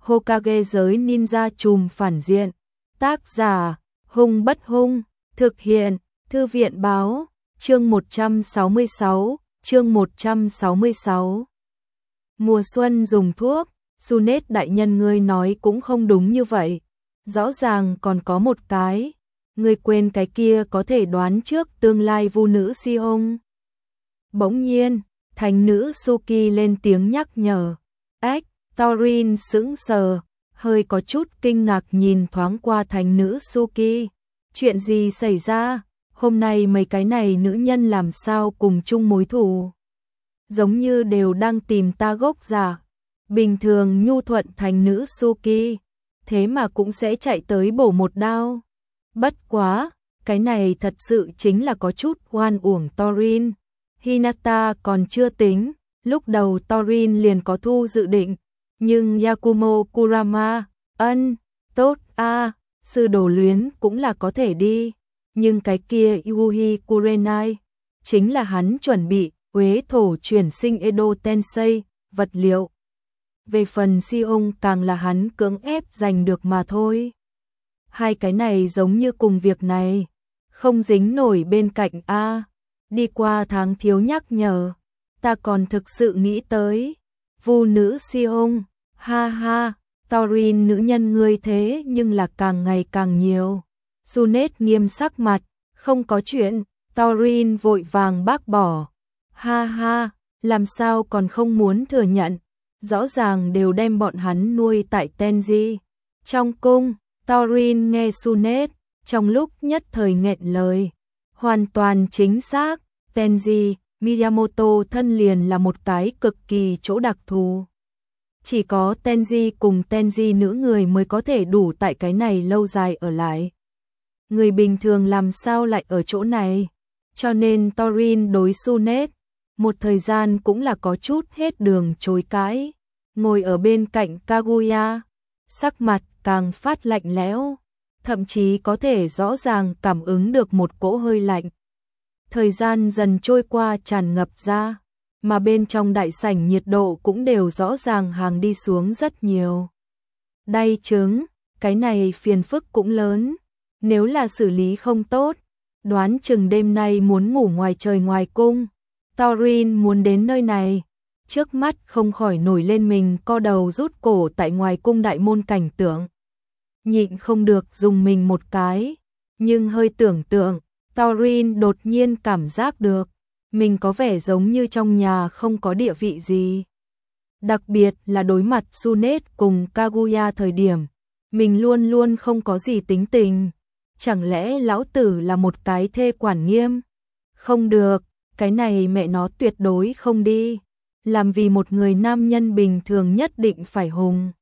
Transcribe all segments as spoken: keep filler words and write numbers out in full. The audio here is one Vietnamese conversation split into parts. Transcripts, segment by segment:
Hokage giới ninja trùm phản diện. Tác giả, Hung Bất Hung, thực hiện, Thư viện báo, chương một trăm sáu mươi sáu, chương một trăm sáu mươi sáu. Mùa xuân dùng thuốc, Sunet đại nhân ngươi nói cũng không đúng như vậy. Rõ ràng còn có một cái, ngươi quên cái kia có thể đoán trước tương lai vu nữ Sion. Bỗng nhiên, thánh nữ Suki lên tiếng nhắc nhở. Ách, Thorin sững sờ, hơi có chút kinh ngạc nhìn thoáng qua thánh nữ Suki. Chuyện gì xảy ra? Hôm nay mấy cái này nữ nhân làm sao cùng chung mối thù? Giống như đều đang tìm ta gốc giả. Bình thường nhu thuận thánh nữ Suki, thế mà cũng sẽ chạy tới bổ một đao. Bất quá, cái này thật sự chính là có chút oan uổng Thorin. Hinata còn chưa tính, lúc đầu Thorin liền có thu dự định, nhưng Yakumo Kurama, ân, tốt a, sư đồ luyến cũng là có thể đi, nhưng cái kia Yuhi Kurenai, chính là hắn chuẩn bị, uế thổ chuyển sinh Edo Tensei, vật liệu. Về phần Sion càng là hắn cưỡng ép giành được mà thôi. Hai cái này giống như cùng việc này, không dính nổi bên cạnh a. Đi qua tháng thiếu nhắc nhở, ta còn thực sự nghĩ tới vu nữ Sion, ha ha, Thorin nữ nhân ngươi thế nhưng là càng ngày càng nhiều. Sunet nghiêm sắc mặt, không có chuyện. Thorin vội vàng bác bỏ, ha ha, làm sao còn không muốn thừa nhận, rõ ràng đều đem bọn hắn nuôi tại Tenji. Trong cung, Thorin nghe Sunet, trong lúc nhất thời nghẹn lời. Hoàn toàn chính xác, Tenji, Miyamoto thân liền là một cái cực kỳ chỗ đặc thù. Chỉ có Tenji cùng Tenji nữ người mới có thể đủ tại cái này lâu dài ở lại. Người bình thường làm sao lại ở chỗ này? Cho nên Thorin đối Sunet, một thời gian cũng là có chút hết đường chối cãi. Ngồi ở bên cạnh Kaguya, sắc mặt càng phát lạnh lẽo, thậm chí có thể rõ ràng cảm ứng được một cỗ hơi lạnh. Thời gian dần trôi qua tràn ngập ra, mà bên trong đại sảnh nhiệt độ cũng đều rõ ràng hàng đi xuống rất nhiều. Đay trứng, cái này phiền phức cũng lớn, nếu là xử lý không tốt, đoán chừng đêm nay muốn ngủ ngoài trời ngoài cung. Thorin muốn đến nơi này, trước mắt không khỏi nổi lên mình co đầu rút cổ tại ngoài cung đại môn cảnh tượng. Nhịn không được dùng mình một cái, nhưng hơi tưởng tượng, Thorin đột nhiên cảm giác được, mình có vẻ giống như trong nhà không có địa vị gì. Đặc biệt là đối mặt Sunet cùng Kaguya thời điểm, mình luôn luôn không có gì tính tình. Chẳng lẽ lão tử là một cái thê quản nghiêm? Không được, cái này mẹ nó tuyệt đối không đi. Làm vì một người nam nhân bình thường nhất định phải hùng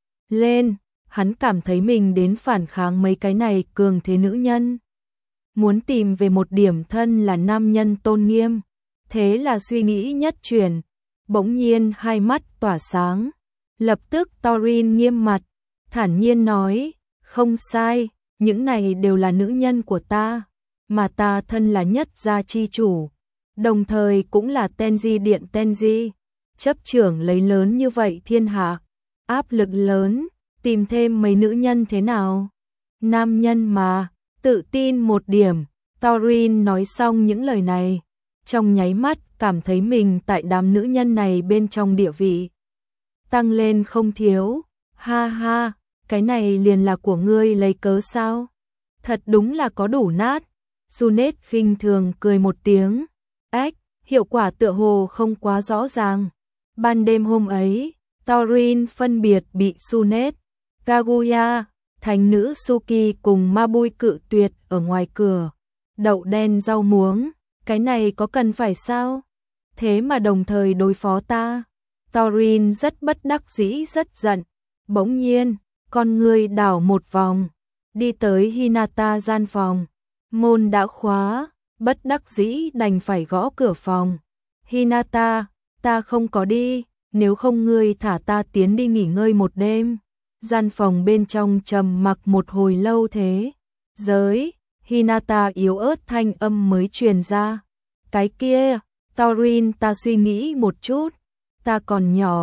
lên, hắn cảm thấy mình đến phản kháng mấy cái này cường thế nữ nhân. Muốn tìm về một điểm thân là nam nhân tôn nghiêm, thế là suy nghĩ nhất chuyển, bỗng nhiên hai mắt tỏa sáng. Lập tức Thorin nghiêm mặt, thản nhiên nói, không sai, những này đều là nữ nhân của ta, mà ta thân là nhất gia chi chủ, đồng thời cũng là Tenji điện Tenji, chấp trưởng lấy lớn như vậy thiên hạ, áp lực lớn, tìm thêm mấy nữ nhân thế nào? Nam nhân mà, tự tin một điểm. Thorin nói xong những lời này, trong nháy mắt cảm thấy mình tại đám nữ nhân này bên trong địa vị tăng lên không thiếu. Ha ha, cái này liền là của ngươi lấy cớ sao? Thật đúng là có đủ nát. Sunet khinh thường cười một tiếng. Ách, hiệu quả tựa hồ không quá rõ ràng. Ban đêm hôm ấy, Thorin phân biệt bị Sunet, Kaguya, thánh nữ Suki cùng Mabui cự tuyệt ở ngoài cửa. Đậu đen rau muống, cái này có cần phải sao? Thế mà đồng thời đối phó ta. Thorin rất bất đắc dĩ rất giận. Bỗng nhiên, con người đảo một vòng, đi tới Hinata gian phòng. Môn đã khóa, bất đắc dĩ đành phải gõ cửa phòng. Hinata, ta không có đi, nếu không ngươi thả ta tiến đi nghỉ ngơi một đêm. Gian phòng bên trong trầm mặc một hồi lâu thế. Giới, Hinata yếu ớt thanh âm mới truyền ra. Cái kia, Thorin ta suy nghĩ một chút, ta còn nhỏ,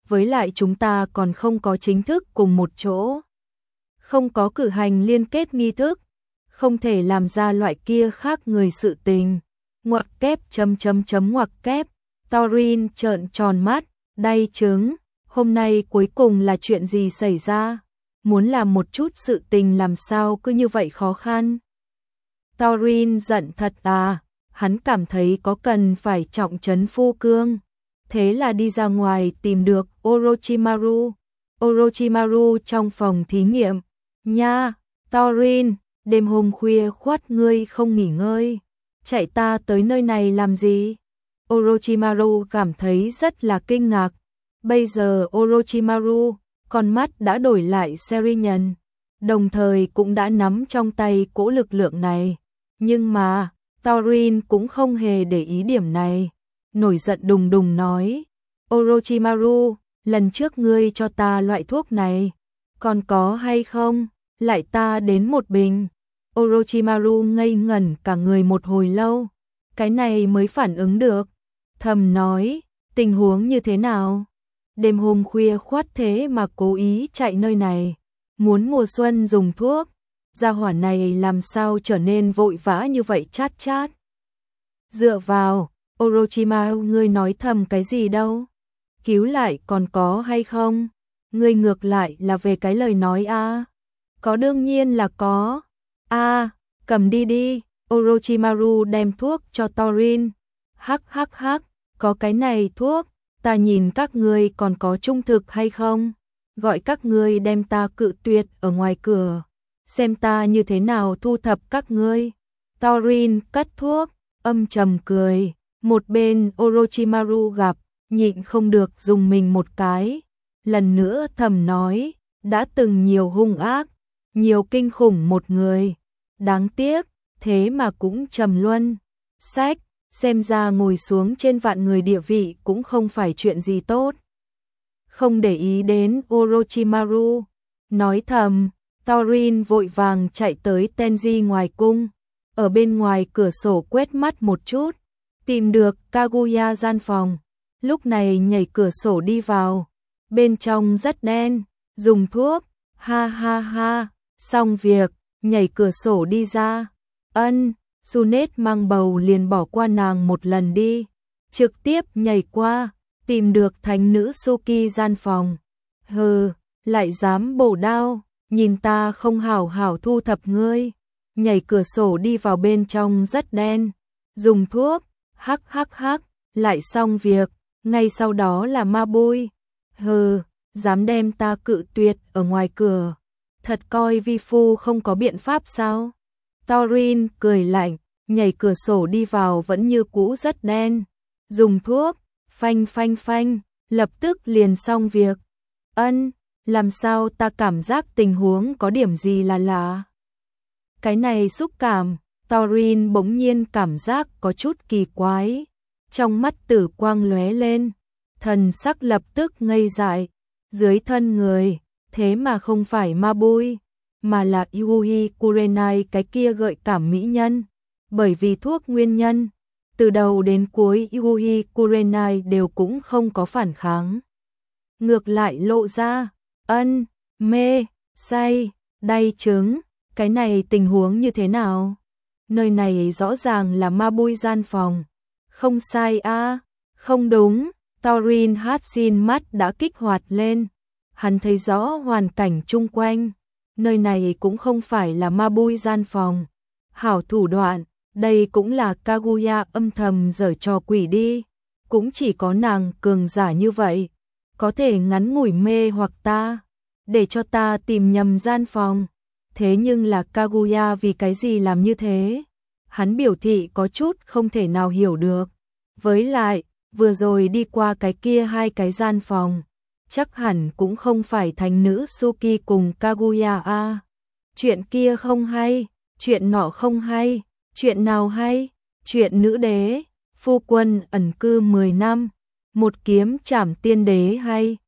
với lại chúng ta còn không có chính thức cùng một chỗ. Không có cử hành liên kết nghi thức, không thể làm ra loại kia khác người sự tình. Ngoặc kép chấm chấm chấm ngoặc kép, Torin trợn tròn mắt, đay trứng, hôm nay cuối cùng là chuyện gì xảy ra? Muốn làm một chút sự tình làm sao cứ như vậy khó khăn? Torin giận thật à, hắn cảm thấy có cần phải trọng trấn Phu Cương. Thế là đi ra ngoài tìm được Orochimaru. Orochimaru trong phòng thí nghiệm. Nha, Torin, đêm hôm khuya khoắt ngươi không nghỉ ngơi. Chạy ta tới nơi này làm gì? Orochimaru cảm thấy rất là kinh ngạc. Bây giờ Orochimaru, con mắt đã đổi lại Serinhân, đồng thời cũng đã nắm trong tay cỗ lực lượng này. Nhưng mà, Torin cũng không hề để ý điểm này. Nổi giận đùng đùng nói, Orochimaru, lần trước ngươi cho ta loại thuốc này, còn có hay không? Lại ta đến một bình. Orochimaru ngây ngẩn cả người một hồi lâu, cái này mới phản ứng được. Thầm nói, tình huống như thế nào? Đêm hôm khuya khoắt thế mà cố ý chạy nơi này, muốn mùa xuân dùng thuốc, gia hỏa này làm sao trở nên vội vã như vậy chát chát. Dựa vào, Orochimaru ngươi nói thầm cái gì đâu? Cứu lại còn có hay không? Ngươi ngược lại là về cái lời nói a. À? Có đương nhiên là có. A, à, cầm đi đi. Orochimaru đem thuốc cho Torin. Hắc hắc hắc, có cái này thuốc, ta nhìn các ngươi còn có trung thực hay không? Gọi các ngươi đem ta cự tuyệt ở ngoài cửa, xem ta như thế nào thu thập các ngươi. Torin cất thuốc, âm trầm cười. Một bên Orochimaru gặp, nhịn không được dùng mình một cái. Lần nữa thầm nói, đã từng nhiều hung ác, nhiều kinh khủng một người. Đáng tiếc, thế mà cũng trầm luân. Sách, xem ra ngồi xuống trên vạn người địa vị cũng không phải chuyện gì tốt. Không để ý đến Orochimaru, nói thầm, Torin vội vàng chạy tới Tenji ngoài cung. Ở bên ngoài cửa sổ quét mắt một chút, tìm được Kaguya gian phòng. Lúc này nhảy cửa sổ đi vào. Bên trong rất đen, dùng thuốc, ha ha ha, xong việc, nhảy cửa sổ đi ra. Ân, Tsunade mang bầu liền bỏ qua nàng một lần đi. Trực tiếp nhảy qua, tìm được thánh nữ Suki gian phòng. Hừ, lại dám bổ đao, nhìn ta không hảo hảo thu thập ngươi. Nhảy cửa sổ đi vào bên trong rất đen, dùng thuốc, hắc hắc hắc, lại xong việc, ngay sau đó là ma bôi. Hừ, dám đem ta cự tuyệt ở ngoài cửa, thật coi vi phu không có biện pháp sao? Torin cười lạnh, nhảy cửa sổ đi vào vẫn như cũ rất đen, dùng thuốc, phanh phanh phanh, lập tức liền xong việc. Ân, làm sao ta cảm giác tình huống có điểm gì là lạ? Cái này xúc cảm, Torin bỗng nhiên cảm giác có chút kỳ quái. Trong mắt tử quang lóe lên, thần sắc lập tức ngây dại. Dưới thân người, thế mà không phải ma bôi, mà là Yui Kurenai, cái kia gợi cảm mỹ nhân. Bởi vì thuốc nguyên nhân, từ đầu đến cuối Yui Kurenai đều cũng không có phản kháng. Ngược lại lộ ra, ân, mê, say, đay trứng. Cái này tình huống như thế nào? Nơi này rõ ràng là ma bôi gian phòng. Không sai a, à? Không đúng. Torin Hatsin mắt đã kích hoạt lên. Hắn thấy rõ hoàn cảnh chung quanh. Nơi này cũng không phải là ma bôi gian phòng. Hảo thủ đoạn, đây cũng là Kaguya âm thầm giở trò quỷ đi. Cũng chỉ có nàng cường giả như vậy, có thể ngắn ngủi mê hoặc ta, để cho ta tìm nhầm gian phòng. Thế nhưng là Kaguya vì cái gì làm như thế? Hắn biểu thị có chút không thể nào hiểu được. Với lại, vừa rồi đi qua cái kia hai cái gian phòng, chắc hẳn cũng không phải thánh nữ Suki cùng Kaguya a. Chuyện kia không hay, chuyện nọ không hay, chuyện nào hay? Chuyện nữ đế, phu quân ẩn cư mười năm, một kiếm trảm tiên đế hay?